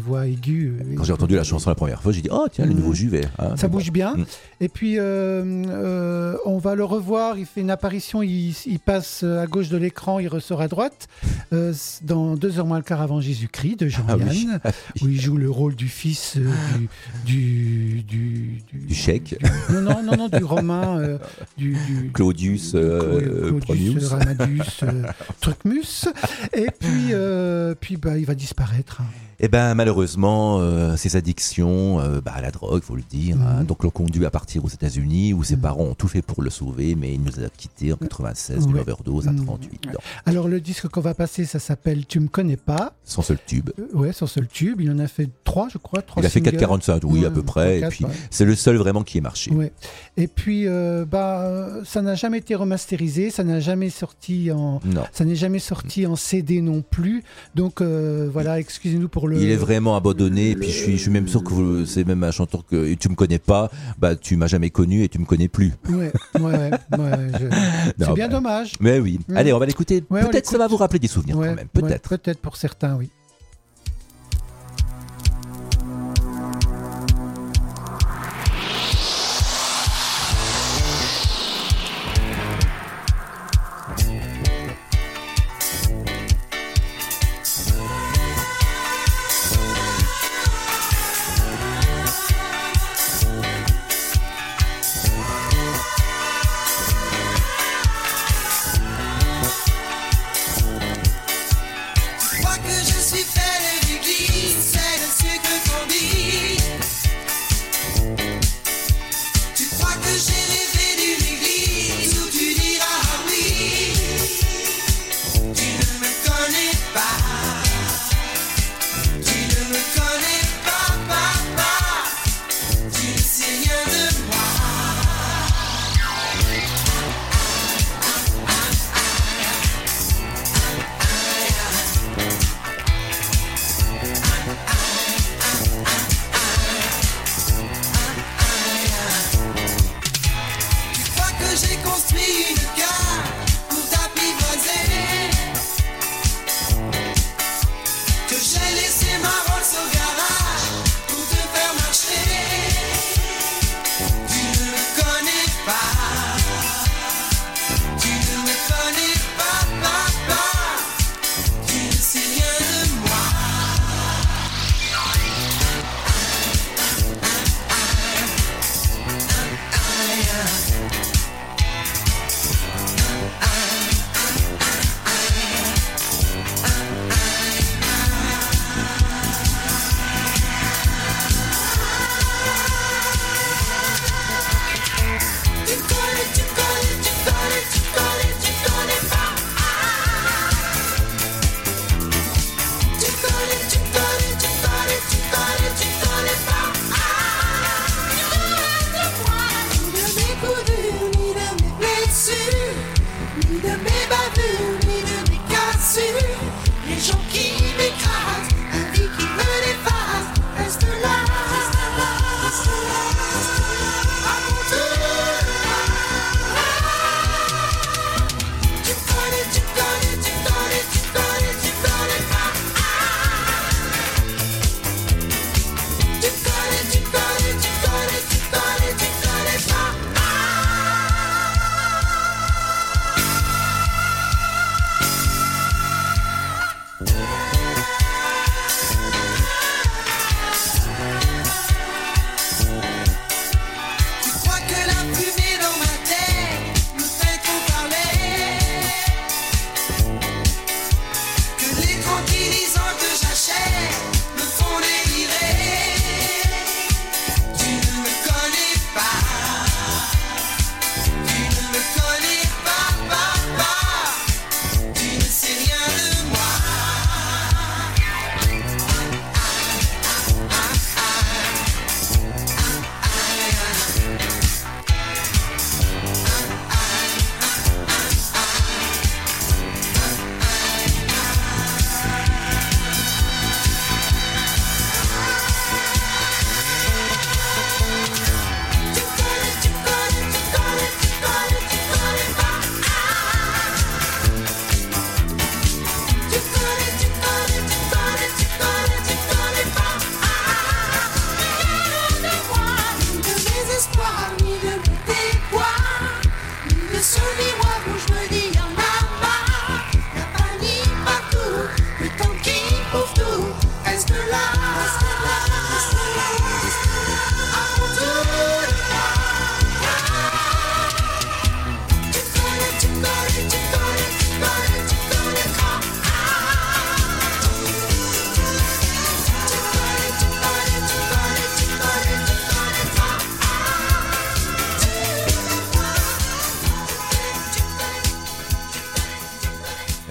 aigu. Quand j'ai entendu la chanson la première fois, j'ai dit oh tiens, le nouveau Juvet. Hein, ça bouge bien. Et puis on va le revoir. Il fait une apparition. Il passe à gauche de l'écran, il ressort à droite. Dans 2h moins le quart avant Jésus-Christ de Jean-Yann, où il joue le rôle du fils du chèque. Non, du Romain, du Claudius Ramadius, Trucmus. Et puis il va disparaître. Eh ben malheureusement, ses addictions à la drogue, faut le dire, donc l'ont conduit à partir aux États-Unis où ses parents ont tout fait pour le sauver, mais il nous a quittés en 96 d'une overdose à 38 ans. Alors le disque qu'on va passer, ça s'appelle Tu me connais pas. Son seul tube. Son seul tube. Il en a fait 3, je crois. 3 il a fait singles. 4,45, oui, à peu près. 4, et puis c'est le seul vraiment qui est marché. Ouais. Et puis ça n'a jamais été remasterisé, ça n'a jamais sorti ça n'est jamais sorti en CD non plus. Donc voilà, excusez-nous pour le. Il est vraiment abandonné. Et puis je suis même sûr que c'est même un chanteur que tu me connais pas. Tu m'as jamais connu et tu me connais plus. C'est bien dommage. Mais oui. Allez, on va l'écouter. Peut-être ça va vous rappeler des souvenirs quand même. Peut-être. Peut-être pour certains, oui.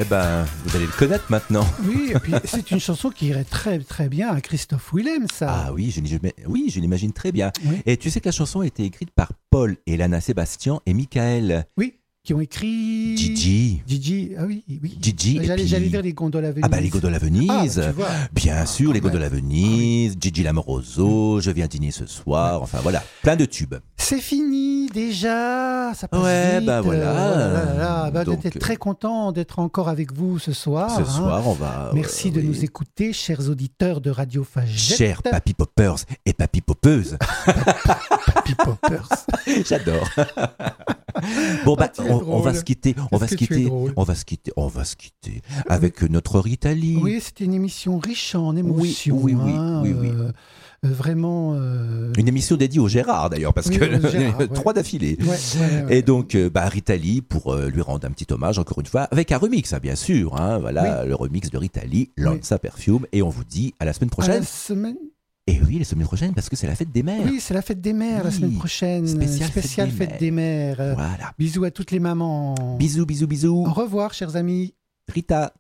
ben, vous allez le connaître maintenant. Oui, et puis c'est une chanson qui irait très très bien à Christophe Willem, ça. Ah oui, je l'imagine très bien. Oui. Et tu sais que la chanson a été écrite par Paul et Lana Sébastien et Michael. Oui, qui ont écrit... Gigi, ah oui. Gigi. J'allais dire les gondoles à Venise. Ah bah les gondoles à Venise, tu vois. bien sûr, les gondoles à Venise, Gigi Lamoroso, Je viens dîner ce soir, enfin voilà, plein de tubes. C'est fini déjà, ça passe Ouais, vite. bah voilà. Bah, Donc, j'étais très content d'être encore avec vous ce soir. Ce soir, on va... Merci de nous écouter, chers auditeurs de Radio Fagette. Chers Papy Poppers et Papy Poppeuses. Papy Poppers. J'adore. Bon bah, on va se quitter, on va se quitter avec notre Ritali. Oui, c'était une émission riche en émotions. Oui. Vraiment. Une émission dédiée au Gérard d'ailleurs, parce que 3 d'affilée. Ouais. Et donc, Ritali, pour lui rendre un petit hommage, encore une fois, avec un remix, hein, bien sûr. Hein, voilà, le remix de Ritali, Lanza Perfume. Et on vous dit à la semaine prochaine. À la semaine. Et oui, la semaine prochaine, parce que c'est la fête des mères. Oui, c'est la fête des mères la semaine prochaine. Spéciale fête des mères. Voilà. Bisous à toutes les mamans. Bisous. Au revoir, chers amis. Rita.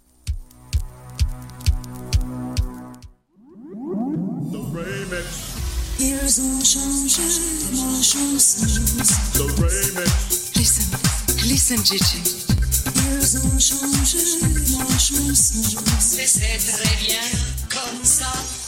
Ils ont changé ma chanson. Listen, Gigi. Ils ont changé ma chanson. C'est très bien comme ça.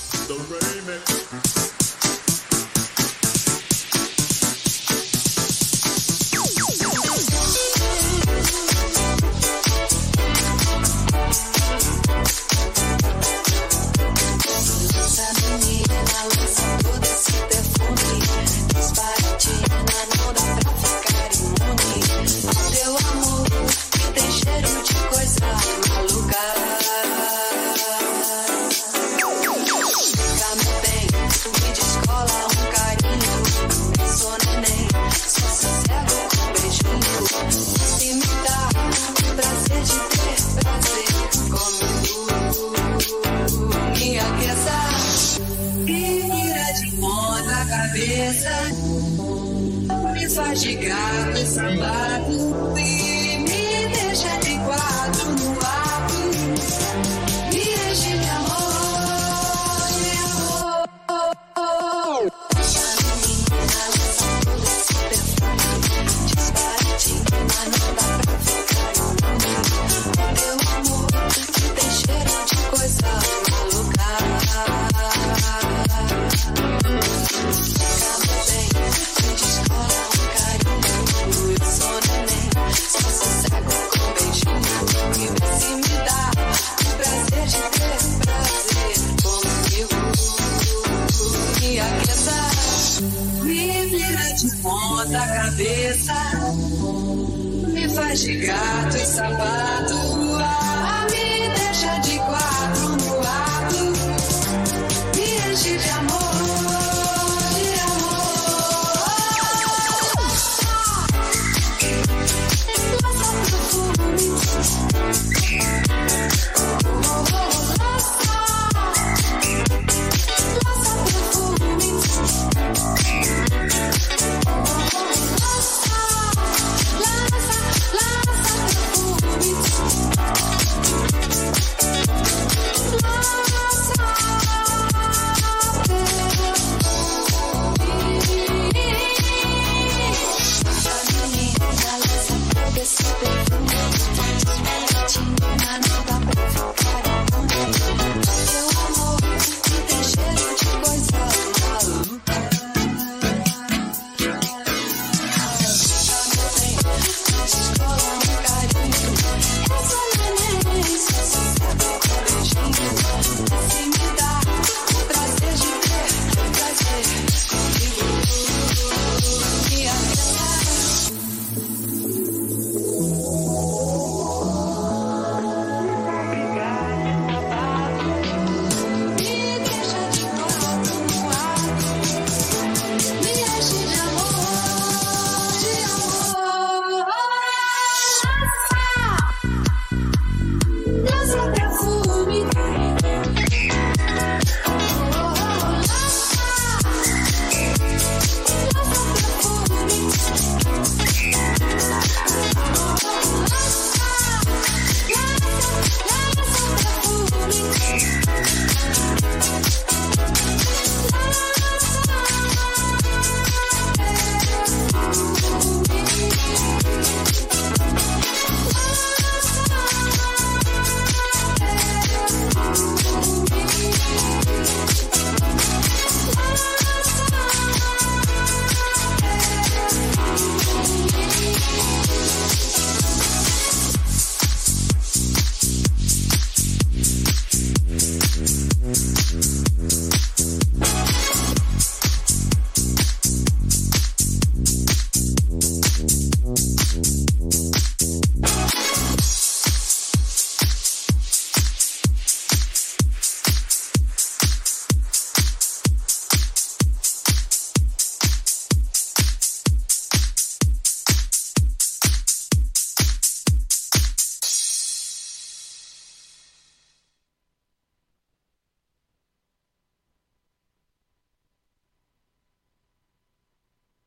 Me faz de gato e sapato e me deixa de quatro no ato. Me enche de amor, de amor. Deixa a menina lançar todo esse perfume. Disparatinho, mas não dá pra ficar imune. Meu amor, que tem cheiro de coisa maluca. Ponta cabeça, me faz de gato e sapato.